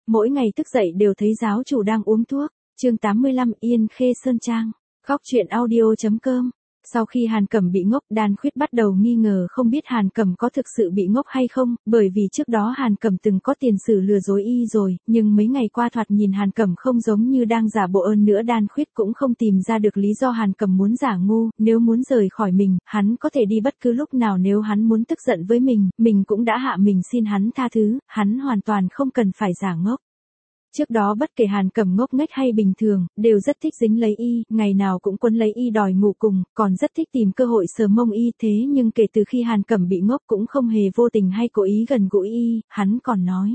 mỗi ngày thức dậy đều thấy giáo chủ đang uống thuốc. Chương 85 Yên Khê Sơn Trang. Góc truyện audio.com. Sau khi Hàn Cẩm bị ngốc, Đan Khuyết bắt đầu nghi ngờ không biết Hàn Cẩm có thực sự bị ngốc hay không, bởi vì trước đó Hàn Cẩm từng có tiền sử lừa dối y rồi, nhưng mấy ngày qua thoạt nhìn Hàn Cẩm không giống như đang giả bộ. Hơn nữa Đan Khuyết cũng không tìm ra được lý do Hàn Cẩm muốn giả ngu, nếu muốn rời khỏi mình, hắn có thể đi bất cứ lúc nào. Nếu hắn muốn tức giận với mình cũng đã hạ mình xin hắn tha thứ, hắn hoàn toàn không cần phải giả ngốc. Trước đó bất kể Hàn Cẩm ngốc nghếch hay bình thường, đều rất thích dính lấy y, ngày nào cũng quấn lấy y đòi ngủ cùng, còn rất thích tìm cơ hội sờ mông y. Thế nhưng kể từ khi Hàn Cẩm bị ngốc cũng không hề vô tình hay cố ý gần gũi y, hắn còn nói: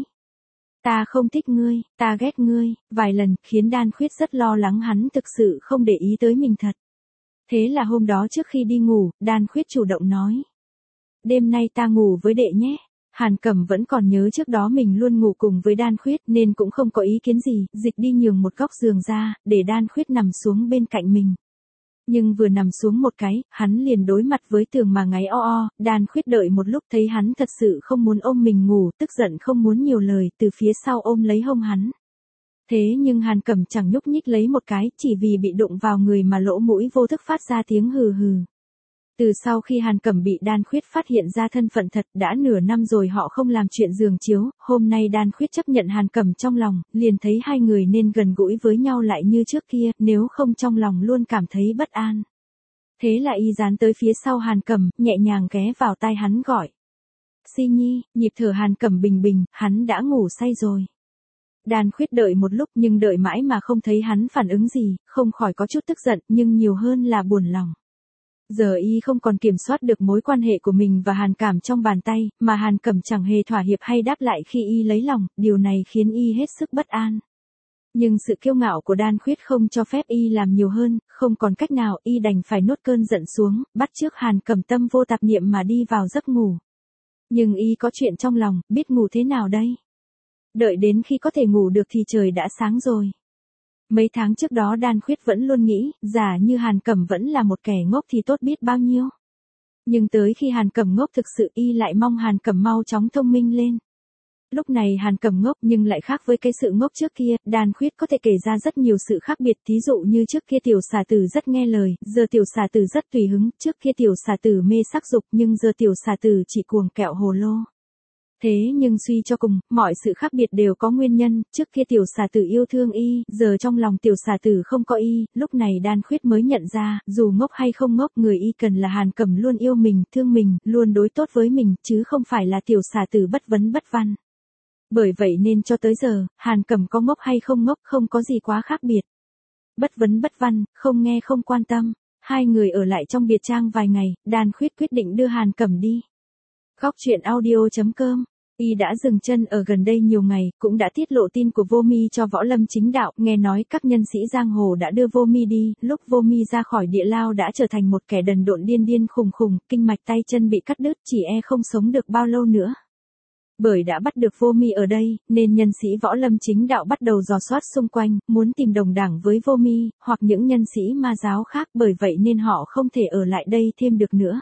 "Ta không thích ngươi, ta ghét ngươi", vài lần, khiến Đan Khuyết rất lo lắng hắn thực sự không để ý tới mình thật. Thế là hôm đó trước khi đi ngủ, Đan Khuyết chủ động nói: "Đêm nay ta ngủ với đệ nhé." Hàn Cẩm vẫn còn nhớ trước đó mình luôn ngủ cùng với Đan Khuyết nên cũng không có ý kiến gì, dịch đi nhường một góc giường ra, để Đan Khuyết nằm xuống bên cạnh mình. Nhưng vừa nằm xuống một cái, hắn liền đối mặt với tường mà ngáy o o. Đan Khuyết đợi một lúc thấy hắn thật sự không muốn ôm mình ngủ, tức giận không muốn nhiều lời, từ phía sau ôm lấy hông hắn. Thế nhưng Hàn Cẩm chẳng nhúc nhích lấy một cái, chỉ vì bị đụng vào người mà lỗ mũi vô thức phát ra tiếng hừ hừ. Từ sau khi Hàn Cẩm bị Đan Khuyết phát hiện ra thân phận thật, đã nửa năm rồi họ không làm chuyện giường chiếu, hôm nay Đan Khuyết chấp nhận Hàn Cẩm trong lòng, liền thấy hai người nên gần gũi với nhau lại như trước kia, nếu không trong lòng luôn cảm thấy bất an. Thế là y dán tới phía sau Hàn Cẩm, nhẹ nhàng ghé vào tai hắn gọi: "Si Nhi." Nhịp thở Hàn Cẩm bình bình, hắn đã ngủ say rồi. Đan Khuyết đợi một lúc nhưng đợi mãi mà không thấy hắn phản ứng gì, không khỏi có chút tức giận, nhưng nhiều hơn là buồn lòng. Giờ y không còn kiểm soát được mối quan hệ của mình và Hàn Cẩm trong bàn tay, mà Hàn Cẩm chẳng hề thỏa hiệp hay đáp lại khi y lấy lòng, điều này khiến y hết sức bất an. Nhưng sự kiêu ngạo của Đan Khuyết không cho phép y làm nhiều hơn, không còn cách nào, y đành phải nuốt cơn giận xuống, bắt chước Hàn Cẩm tâm vô tạp niệm mà đi vào giấc ngủ. Nhưng y có chuyện trong lòng, biết ngủ thế nào đây? Đợi đến khi có thể ngủ được thì trời đã sáng rồi. Mấy tháng trước đó Đan Khuyết vẫn luôn nghĩ, giả như Hàn Cẩm vẫn là một kẻ ngốc thì tốt biết bao nhiêu. Nhưng tới khi Hàn Cẩm ngốc thực sự, y lại mong Hàn Cẩm mau chóng thông minh lên. Lúc này Hàn Cẩm ngốc nhưng lại khác với cái sự ngốc trước kia, Đan Khuyết có thể kể ra rất nhiều sự khác biệt, thí dụ như trước kia tiểu xà tử rất nghe lời, giờ tiểu xà tử rất tùy hứng, trước kia tiểu xà tử mê sắc dục nhưng giờ tiểu xà tử chỉ cuồng kẹo hồ lô. Thế nhưng suy cho cùng, mọi sự khác biệt đều có nguyên nhân, trước kia tiểu xà tử yêu thương y, giờ trong lòng tiểu xà tử không có y, lúc này Đan Khuyết mới nhận ra, dù ngốc hay không ngốc, người y cần là Hàn Cẩm luôn yêu mình, thương mình, luôn đối tốt với mình, chứ không phải là tiểu xà tử bất vấn bất văn. Bởi vậy nên cho tới giờ, Hàn Cẩm có ngốc hay không ngốc không có gì quá khác biệt. Bất vấn bất văn, không nghe không quan tâm. Hai người ở lại trong biệt trang vài ngày, Đan Khuyết quyết định đưa Hàn Cẩm đi. Góc truyện audio.com. Y đã dừng chân ở gần đây nhiều ngày, cũng đã tiết lộ tin của Vô Mi cho Võ Lâm Chính Đạo, nghe nói các nhân sĩ giang hồ đã đưa Vô Mi đi, lúc Vô Mi ra khỏi địa lao đã trở thành một kẻ đần độn điên điên khùng khùng, kinh mạch tay chân bị cắt đứt, chỉ e không sống được bao lâu nữa. Bởi đã bắt được Vô Mi ở đây, nên nhân sĩ Võ Lâm Chính Đạo bắt đầu dò soát xung quanh, muốn tìm đồng đảng với Vô Mi, hoặc những nhân sĩ ma giáo khác, bởi vậy nên họ không thể ở lại đây thêm được nữa.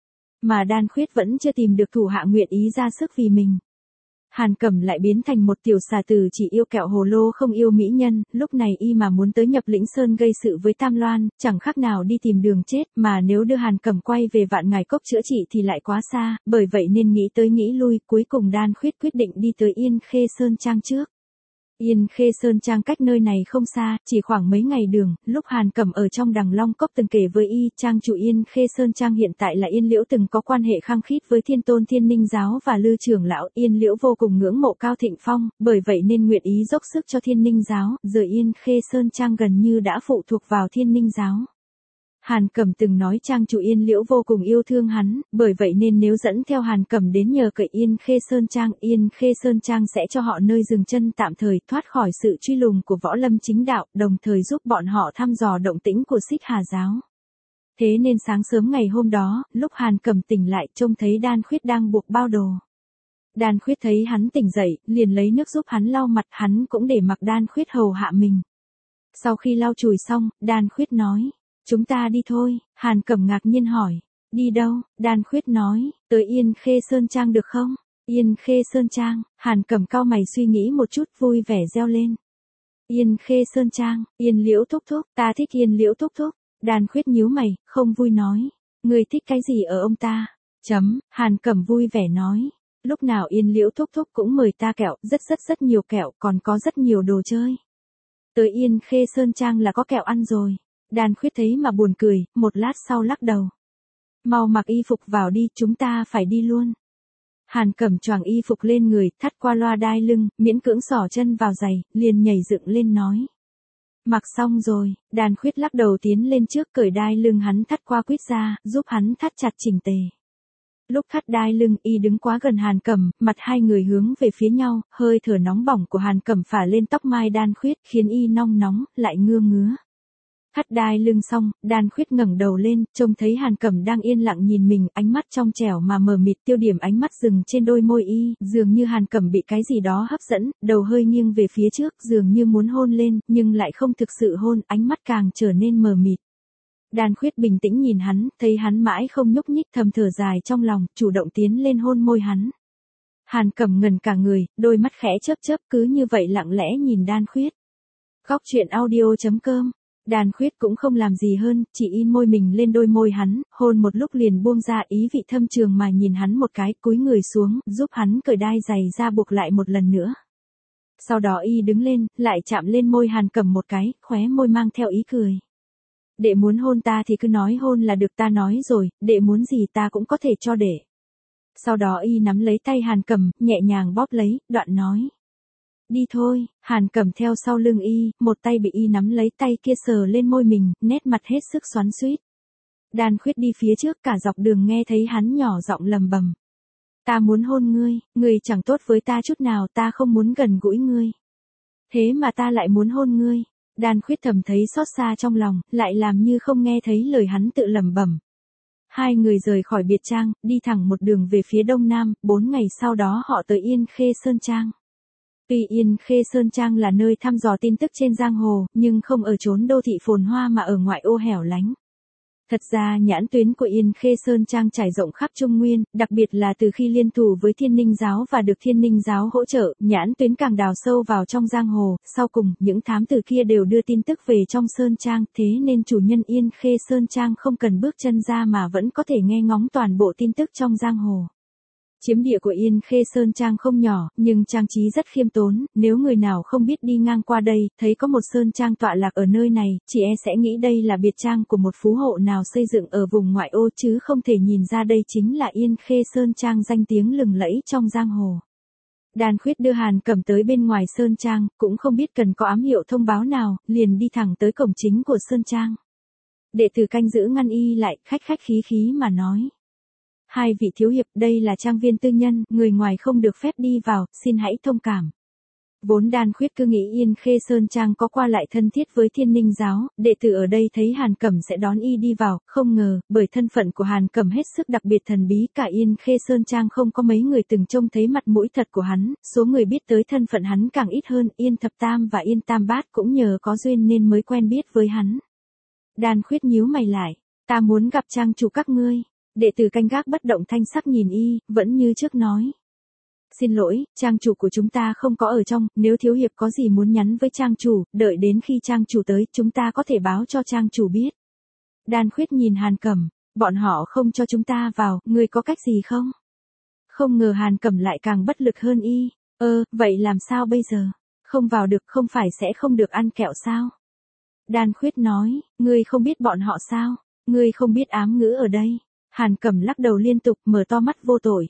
Mà Đan Khuyết vẫn chưa tìm được thủ hạ nguyện ý ra sức vì mình. Hàn Cẩm lại biến thành một tiểu xà tử chỉ yêu kẹo hồ lô không yêu mỹ nhân, lúc này y mà muốn tới Nhập Lĩnh Sơn gây sự với Tam Loan, chẳng khác nào đi tìm đường chết, mà nếu đưa Hàn Cẩm quay về Vạn Ngài Cốc chữa trị thì lại quá xa, bởi vậy nên nghĩ tới nghĩ lui, cuối cùng Đan Khuyết quyết định đi tới Yên Khê Sơn Trang trước. Yên Khê Sơn Trang cách nơi này không xa, chỉ khoảng mấy ngày đường, lúc Hàn Cẩm ở trong Đằng Long Cốc từng kể với y, trang chủ Yên Khê Sơn Trang hiện tại là Yên Liễu từng có quan hệ khăng khít với Thiên Tôn Thiên Ninh Giáo và Lư trưởng lão, Yên Liễu vô cùng ngưỡng mộ Cao Thịnh Phong, bởi vậy nên nguyện ý dốc sức cho Thiên Ninh Giáo, giờ Yên Khê Sơn Trang gần như đã phụ thuộc vào Thiên Ninh Giáo. Hàn Cẩm từng nói trang chủ Yên Liễu vô cùng yêu thương hắn, bởi vậy nên nếu dẫn theo Hàn Cẩm đến nhờ cậy Yên Khê Sơn Trang sẽ cho họ nơi dừng chân tạm thời, thoát khỏi sự truy lùng của Võ Lâm Chính Đạo, đồng thời giúp bọn họ thăm dò động tĩnh của Xích Hà Giáo. Thế nên sáng sớm ngày hôm đó, lúc Hàn Cẩm tỉnh lại trông thấy Đan Khuyết đang buộc bao đồ. Đan Khuyết thấy hắn tỉnh dậy, liền lấy nước giúp hắn lau mặt, hắn cũng để mặc Đan Khuyết hầu hạ mình. Sau khi lau chùi xong, Đan Khuyết nói: "Chúng ta đi thôi." Hàn Cẩm ngạc nhiên hỏi: "Đi đâu?" Đan Khuyết nói: "Tới Yên Khê Sơn Trang được không?" Yên Khê Sơn Trang, Hàn Cẩm cau mày suy nghĩ một chút vui vẻ reo lên. Yên Khê Sơn Trang, Yên Liễu thúc thúc, ta thích Yên Liễu thúc thúc. Đan Khuyết nhíu mày, không vui nói. Ngươi thích cái gì ở ông ta? Hàn Cẩm vui vẻ nói. Lúc nào Yên Liễu thúc thúc cũng mời ta kẹo, rất nhiều kẹo, còn có rất nhiều đồ chơi. Tới Yên Khê Sơn Trang là có kẹo ăn rồi. Đan Khuyết thấy mà buồn cười, một lát sau lắc đầu. Mau mặc y phục vào đi, chúng ta phải đi luôn. Hàn Cẩm choàng y phục lên người, thắt qua loa đai lưng, miễn cưỡng xỏ chân vào giày, liền nhảy dựng lên nói. Mặc xong rồi, Đan Khuyết lắc đầu tiến lên trước cởi đai lưng hắn thắt qua quýt ra, giúp hắn thắt chặt chỉnh tề. Lúc thắt đai lưng y đứng quá gần Hàn Cẩm, mặt hai người hướng về phía nhau, hơi thở nóng bỏng của Hàn Cẩm phả lên tóc mai Đan Khuyết khiến y nong nóng, lại ngứa. Thắt đai lưng xong, Đan Khuyết ngẩng đầu lên, trông thấy Hàn Cẩm đang yên lặng nhìn mình, ánh mắt trong trẻo mà mờ mịt, tiêu điểm ánh mắt dừng trên đôi môi y, dường như Hàn Cẩm bị cái gì đó hấp dẫn, đầu hơi nghiêng về phía trước, dường như muốn hôn lên, nhưng lại không thực sự hôn, ánh mắt càng trở nên mờ mịt. Đan Khuyết bình tĩnh nhìn hắn, thấy hắn mãi không nhúc nhích, thầm thở dài trong lòng, chủ động tiến lên hôn môi hắn. Hàn Cẩm ngẩn cả người, đôi mắt khẽ chớp cứ như vậy lặng lẽ nhìn Đan Khuyết. Góc truyện audio.com. Đan Khuyết cũng không làm gì hơn, chỉ in môi mình lên đôi môi hắn, hôn một lúc liền buông ra, ý vị thâm trường mà nhìn hắn một cái, cúi người xuống, giúp hắn cởi đai giày ra buộc lại một lần nữa. Sau đó y đứng lên, lại chạm lên môi Hàn Cẩm một cái, khóe môi mang theo ý cười. Đệ muốn hôn ta thì cứ nói hôn là được, ta nói rồi, đệ muốn gì ta cũng có thể cho đệ. Sau đó y nắm lấy tay Hàn Cẩm, nhẹ nhàng bóp lấy, đoạn nói. Đi thôi, Hàn Cẩm theo sau lưng y, một tay bị y nắm lấy tay kia sờ lên môi mình, nét mặt hết sức xoắn xuýt. Đan Khuyết đi phía trước, cả dọc đường nghe thấy hắn nhỏ giọng lầm bầm. Ta muốn hôn ngươi, ngươi chẳng tốt với ta chút nào, ta không muốn gần gũi ngươi. Thế mà ta lại muốn hôn ngươi. Đan Khuyết thầm thấy xót xa trong lòng, lại làm như không nghe thấy lời hắn tự lẩm bẩm. Hai người rời khỏi biệt trang, đi thẳng một đường về phía đông nam, 4 ngày sau đó họ tới Yên Khê Sơn Trang. Tuy Yên Khê Sơn Trang là nơi thăm dò tin tức trên giang hồ, nhưng không ở chốn đô thị phồn hoa mà ở ngoại ô hẻo lánh. Thật ra nhãn tuyến của Yên Khê Sơn Trang trải rộng khắp Trung Nguyên, đặc biệt là từ khi liên thủ với Thiên Ninh Giáo và được Thiên Ninh Giáo hỗ trợ, nhãn tuyến càng đào sâu vào trong giang hồ, sau cùng, những thám tử kia đều đưa tin tức về trong Sơn Trang, thế nên chủ nhân Yên Khê Sơn Trang không cần bước chân ra mà vẫn có thể nghe ngóng toàn bộ tin tức trong giang hồ. Chiếm địa của Yên Khê Sơn Trang không nhỏ, nhưng trang trí rất khiêm tốn, nếu người nào không biết đi ngang qua đây, thấy có một Sơn Trang tọa lạc ở nơi này, chỉ sẽ nghĩ đây là biệt trang của một phú hộ nào xây dựng ở vùng ngoại ô chứ không thể nhìn ra đây chính là Yên Khê Sơn Trang danh tiếng lừng lẫy trong giang hồ. Đan Khuyết đưa Hàn Cẩm tới bên ngoài Sơn Trang, cũng không biết cần có ám hiệu thông báo nào, liền đi thẳng tới cổng chính của Sơn Trang. Đệ tử canh giữ ngăn y lại, khách khí mà nói. Hai vị thiếu hiệp, đây là trang viên tư nhân, người ngoài không được phép đi vào, xin hãy thông cảm. Vốn Đan Khuyết cứ nghĩ Yên Khê Sơn Trang có qua lại thân thiết với Thiên Ninh Giáo, đệ tử ở đây thấy Hàn Cẩm sẽ đón y đi vào, không ngờ, bởi thân phận của Hàn Cẩm hết sức đặc biệt thần bí, cả Yên Khê Sơn Trang không có mấy người từng trông thấy mặt mũi thật của hắn, số người biết tới thân phận hắn càng ít hơn, Yên Thập Tam và Yên Tam Bát cũng nhờ có duyên nên mới quen biết với hắn. Đan Khuyết nhíu mày lại, ta muốn gặp trang chủ các ngươi. Đệ tử canh gác bất động thanh sắc nhìn y, vẫn như trước nói. Xin lỗi, trang chủ của chúng ta không có ở trong, nếu thiếu hiệp có gì muốn nhắn với trang chủ, đợi đến khi trang chủ tới, chúng ta có thể báo cho trang chủ biết. Đan Khuyết nhìn Hàn Cẩm, bọn họ không cho chúng ta vào, ngươi có cách gì không? Không ngờ Hàn Cẩm lại càng bất lực hơn y, vậy làm sao bây giờ? Không vào được không phải sẽ không được ăn kẹo sao? Đan Khuyết nói, ngươi không biết bọn họ sao? Ngươi không biết ám ngữ ở đây. Hàn Cẩm lắc đầu liên tục, mở to mắt vô tội.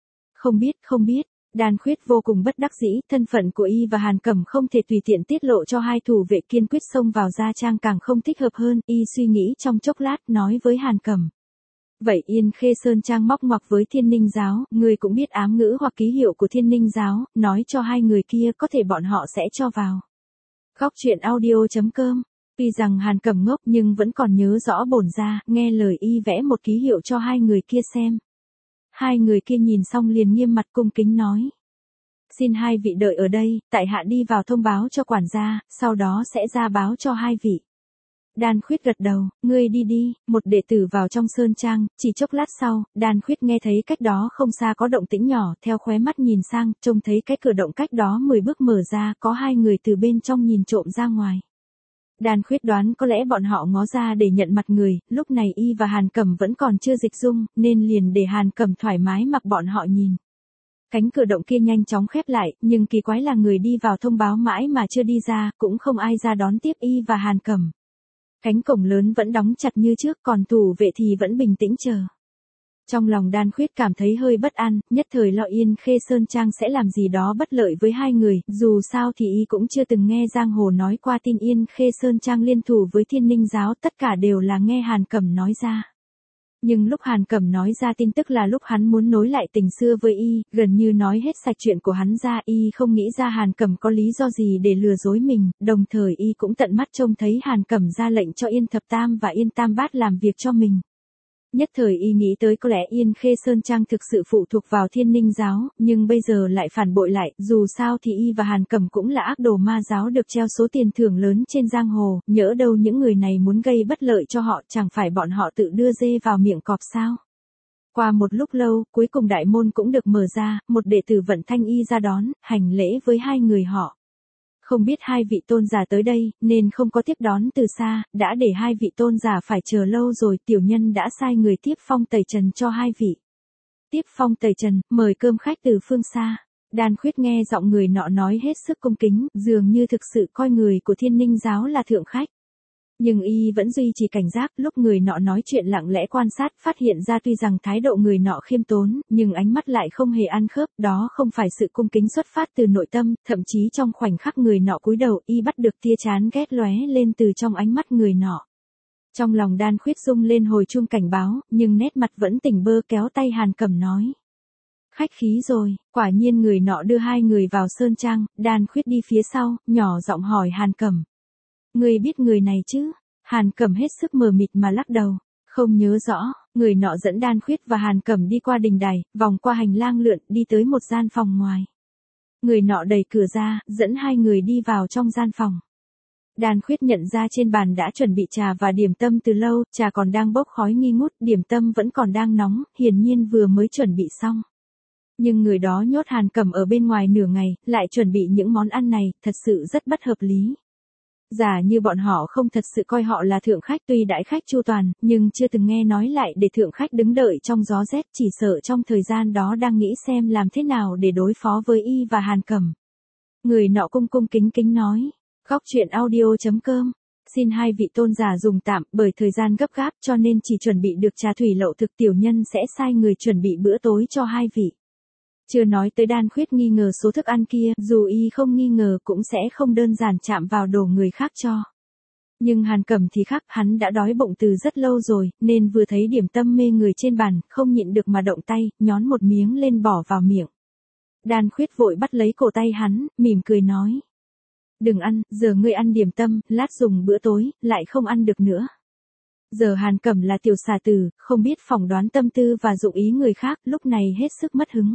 Không biết, Đan Khuyết vô cùng bất đắc dĩ, thân phận của y và Hàn Cẩm không thể tùy tiện tiết lộ cho hai thủ vệ, kiên quyết xông vào gia trang càng không thích hợp hơn, y suy nghĩ trong chốc lát, nói với Hàn Cẩm. Vậy Yên Khê Sơn Trang móc ngoặc với Thiên Ninh Giáo, người cũng biết ám ngữ hoặc ký hiệu của Thiên Ninh Giáo, nói cho hai người kia có thể bọn họ sẽ cho vào. Góc truyện audio.com. Tuy rằng Hàn Cẩm ngốc nhưng vẫn còn nhớ rõ bổn ra, nghe lời y vẽ một ký hiệu cho hai người kia xem. Hai người kia nhìn xong liền nghiêm mặt cung kính nói. Xin hai vị đợi ở đây, tại hạ đi vào thông báo cho quản gia, sau đó sẽ ra báo cho hai vị. Đan Khuyết gật đầu, ngươi đi đi, một đệ tử vào trong sơn trang, chỉ chốc lát sau, Đan Khuyết nghe thấy cách đó không xa có động tĩnh nhỏ, theo khóe mắt nhìn sang, trông thấy cái cửa động cách đó 10 bước mở ra, có hai người từ bên trong nhìn trộm ra ngoài. Đan Khuyết đoán có lẽ bọn họ ngó ra để nhận mặt người, lúc này y và Hàn Cẩm vẫn còn chưa dịch dung, nên liền để Hàn Cẩm thoải mái mặc bọn họ nhìn. Cánh cửa động kia nhanh chóng khép lại, nhưng kỳ quái là người đi vào thông báo mãi mà chưa đi ra, cũng không ai ra đón tiếp y và Hàn Cẩm. Cánh cổng lớn vẫn đóng chặt như trước, còn thủ vệ thì vẫn bình tĩnh chờ. Trong lòng Đan Khuyết cảm thấy hơi bất an, nhất thời lo Yên Khê Sơn Trang sẽ làm gì đó bất lợi với hai người, dù sao thì y cũng chưa từng nghe giang hồ nói qua tin Yên Khê Sơn Trang liên thủ với Thiên Ninh Giáo, tất cả đều là nghe Hàn Cẩm nói ra. Nhưng lúc Hàn Cẩm nói ra tin tức là lúc hắn muốn nối lại tình xưa với y, gần như nói hết sạch chuyện của hắn ra, y không nghĩ ra Hàn Cẩm có lý do gì để lừa dối mình, đồng thời y cũng tận mắt trông thấy Hàn Cẩm ra lệnh cho Yên Thập Tam và Yên Tam Bát làm việc cho mình. Nhất thời y nghĩ tới có lẽ Yên Khê Sơn Trang thực sự phụ thuộc vào Thiên Ninh Giáo, nhưng bây giờ lại phản bội lại, dù sao thì y và Hàn Cẩm cũng là ác đồ ma giáo được treo số tiền thưởng lớn trên giang hồ, nhỡ đâu những người này muốn gây bất lợi cho họ, chẳng phải bọn họ tự đưa dê vào miệng cọp sao. Qua một lúc lâu, cuối cùng đại môn cũng được mở ra, một đệ tử Vận Thanh Y ra đón, hành lễ với hai người họ. Không biết hai vị tôn giả tới đây, nên không có tiếp đón từ xa, đã để hai vị tôn giả phải chờ lâu rồi, tiểu nhân đã sai người tiếp phong tẩy trần cho hai vị. Tiếp phong tẩy trần, mời cơm khách từ phương xa. Đan Khuyết nghe giọng người nọ nói hết sức cung kính, dường như thực sự coi người của Thiên Ninh Giáo là thượng khách. Nhưng y vẫn duy trì cảnh giác, lúc người nọ nói chuyện lặng lẽ quan sát, phát hiện ra tuy rằng thái độ người nọ khiêm tốn, nhưng ánh mắt lại không hề ăn khớp, đó không phải sự cung kính xuất phát từ nội tâm, thậm chí trong khoảnh khắc người nọ cúi đầu, y bắt được tia chán ghét lóe lên từ trong ánh mắt người nọ. Trong lòng Đan Khuyết rung lên hồi chuông cảnh báo, nhưng nét mặt vẫn tỉnh bơ, kéo tay Hàn Cẩm nói. Khách khí rồi, quả nhiên người nọ đưa hai người vào sơn trang, Đan Khuyết đi phía sau, nhỏ giọng hỏi Hàn Cẩm. Ngươi biết người này chứ? Hàn Cẩm hết sức mờ mịt mà lắc đầu. Không nhớ rõ, người nọ dẫn Đan Khuyết và Hàn Cẩm đi qua đình đài, vòng qua hành lang lượn, đi tới một gian phòng ngoài. Người nọ đẩy cửa ra, dẫn hai người đi vào trong gian phòng. Đan Khuyết nhận ra trên bàn đã chuẩn bị trà và điểm tâm từ lâu, trà còn đang bốc khói nghi ngút, điểm tâm vẫn còn đang nóng, hiển nhiên vừa mới chuẩn bị xong. Nhưng người đó nhốt Hàn Cẩm ở bên ngoài nửa ngày, lại chuẩn bị những món ăn này, thật sự rất bất hợp lý. Giả như bọn họ không thật sự coi họ là thượng khách, tuy đãi khách chu toàn, nhưng chưa từng nghe nói lại để thượng khách đứng đợi trong gió rét, chỉ sợ trong thời gian đó đang nghĩ xem làm thế nào để đối phó với y và Hàn Cẩm. Người nọ cung cung kính kính nói, Góc truyện audio.com, xin hai vị tôn giả dùng tạm, bởi thời gian gấp gáp cho nên chỉ chuẩn bị được trà thủy lậu thực, tiểu nhân sẽ sai người chuẩn bị bữa tối cho hai vị. Chưa nói tới Đan Khuyết nghi ngờ số thức ăn kia, dù y không nghi ngờ cũng sẽ không đơn giản chạm vào đồ người khác cho. Nhưng Hàn Cẩm thì khác, hắn đã đói bụng từ rất lâu rồi, nên vừa thấy điểm tâm mê người trên bàn, không nhịn được mà động tay, nhón một miếng lên bỏ vào miệng. Đan Khuyết vội bắt lấy cổ tay hắn, mỉm cười nói. Đừng ăn, giờ ngươi ăn điểm tâm, lát dùng bữa tối, lại không ăn được nữa. Giờ Hàn Cẩm là tiểu xà tử, không biết phỏng đoán tâm tư và dụng ý người khác, lúc này hết sức mất hứng.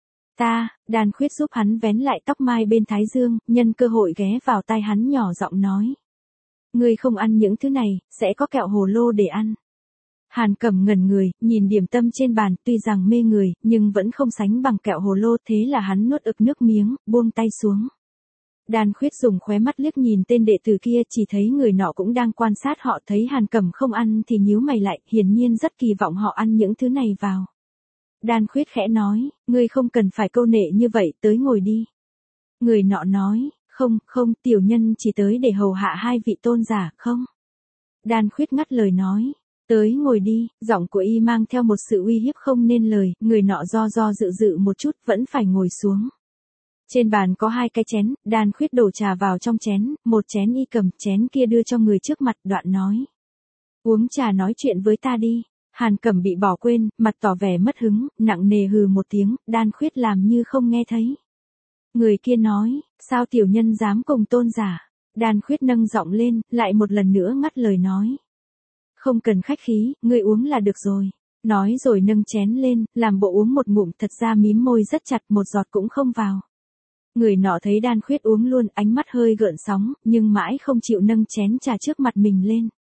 Đan Khuyết giúp hắn vén lại tóc mai bên thái dương, nhân cơ hội ghé vào tai hắn nhỏ giọng nói. Ngươi không ăn những thứ này, sẽ có kẹo hồ lô để ăn. Hàn Cẩm ngẩn người, nhìn điểm tâm trên bàn, tuy rằng mê người, nhưng vẫn không sánh bằng kẹo hồ lô, thế là hắn nuốt ực nước miếng, buông tay xuống. Đan Khuyết dùng khóe mắt liếc nhìn tên đệ tử kia, chỉ thấy người nọ cũng đang quan sát họ, thấy Hàn Cẩm không ăn thì nhíu mày lại, hiển nhiên rất kỳ vọng họ ăn những thứ này vào. Đan Khuyết khẽ nói, ngươi không cần phải câu nệ như vậy, tới ngồi đi. Người nọ nói, không, tiểu nhân chỉ tới để hầu hạ hai vị tôn giả, không. Đan Khuyết ngắt lời nói, tới ngồi đi, giọng của y mang theo một sự uy hiếp không nên lời, người nọ do dự một chút, vẫn phải ngồi xuống. Trên bàn có hai cái chén, Đan Khuyết đổ trà vào trong chén, một chén y cầm, chén kia đưa cho người trước mặt, đoạn nói. Uống trà nói chuyện với ta đi. Hàn Cẩm bị bỏ quên, mặt tỏ vẻ mất hứng, nặng nề hừ một tiếng, Đan Khuyết làm như không nghe thấy. Người kia nói, sao tiểu nhân dám cùng tôn giả? Đan Khuyết nâng giọng lên, lại một lần nữa ngắt lời nói. Không cần khách khí, ngươi uống là được rồi. Nói rồi nâng chén lên, làm bộ uống một ngụm, thật ra mím môi rất chặt, một giọt cũng không vào. Người nọ thấy Đan Khuyết uống luôn, ánh mắt hơi gợn sóng, nhưng mãi không chịu nâng chén trà trước mặt mình lên.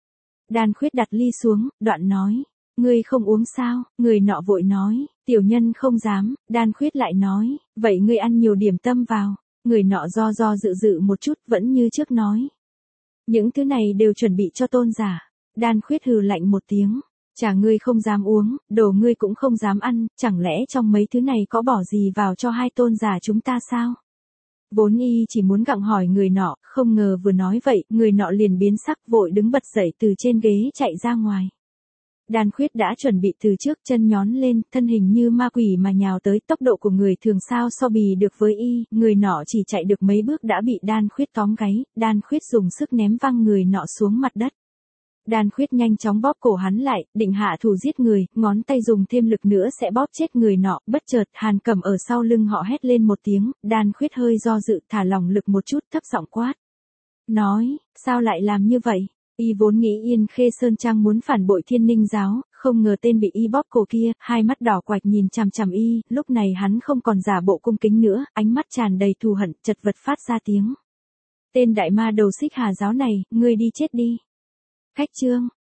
Đan Khuyết đặt ly xuống, đoạn nói. Ngươi không uống sao? Người nọ vội nói. Tiểu nhân không dám. Đan Khuyết lại nói. Vậy ngươi ăn nhiều điểm tâm vào. Người nọ do dự một chút, vẫn như trước nói. Những thứ này đều chuẩn bị cho tôn giả. Đan Khuyết hừ lạnh một tiếng. Chả ngươi không dám uống, đồ ngươi cũng không dám ăn, chẳng lẽ trong mấy thứ này có bỏ gì vào cho hai tôn giả chúng ta sao? Vốn y chỉ muốn gặng hỏi người nọ, không ngờ vừa nói vậy, người nọ liền biến sắc vội đứng bật dậy từ trên ghế chạy ra ngoài. Đan Khuyết đã chuẩn bị từ trước, chân nhón lên, thân hình như ma quỷ mà nhào tới, tốc độ của người thường sao so bì được với y, người nọ chỉ chạy được mấy bước đã bị Đan Khuyết tóm gáy, Đan Khuyết dùng sức ném văng người nọ xuống mặt đất. Đan Khuyết nhanh chóng bóp cổ hắn lại, định hạ thủ giết người, ngón tay dùng thêm lực nữa sẽ bóp chết người nọ, bất chợt Hàn Cẩm ở sau lưng họ hét lên một tiếng, Đan Khuyết hơi do dự, thả lỏng lực một chút, thấp giọng quát. Nói, sao lại làm như vậy? Y vốn nghĩ Yên Khê Sơn Trang muốn phản bội Thiên Ninh giáo, không ngờ tên bị y bóp cổ kia, hai mắt đỏ quạch nhìn chằm chằm y, lúc này hắn không còn giả bộ cung kính nữa, ánh mắt tràn đầy thù hận, chật vật phát ra tiếng. Tên đại ma đầu Xích Hà giáo này, ngươi đi chết đi. Khách chương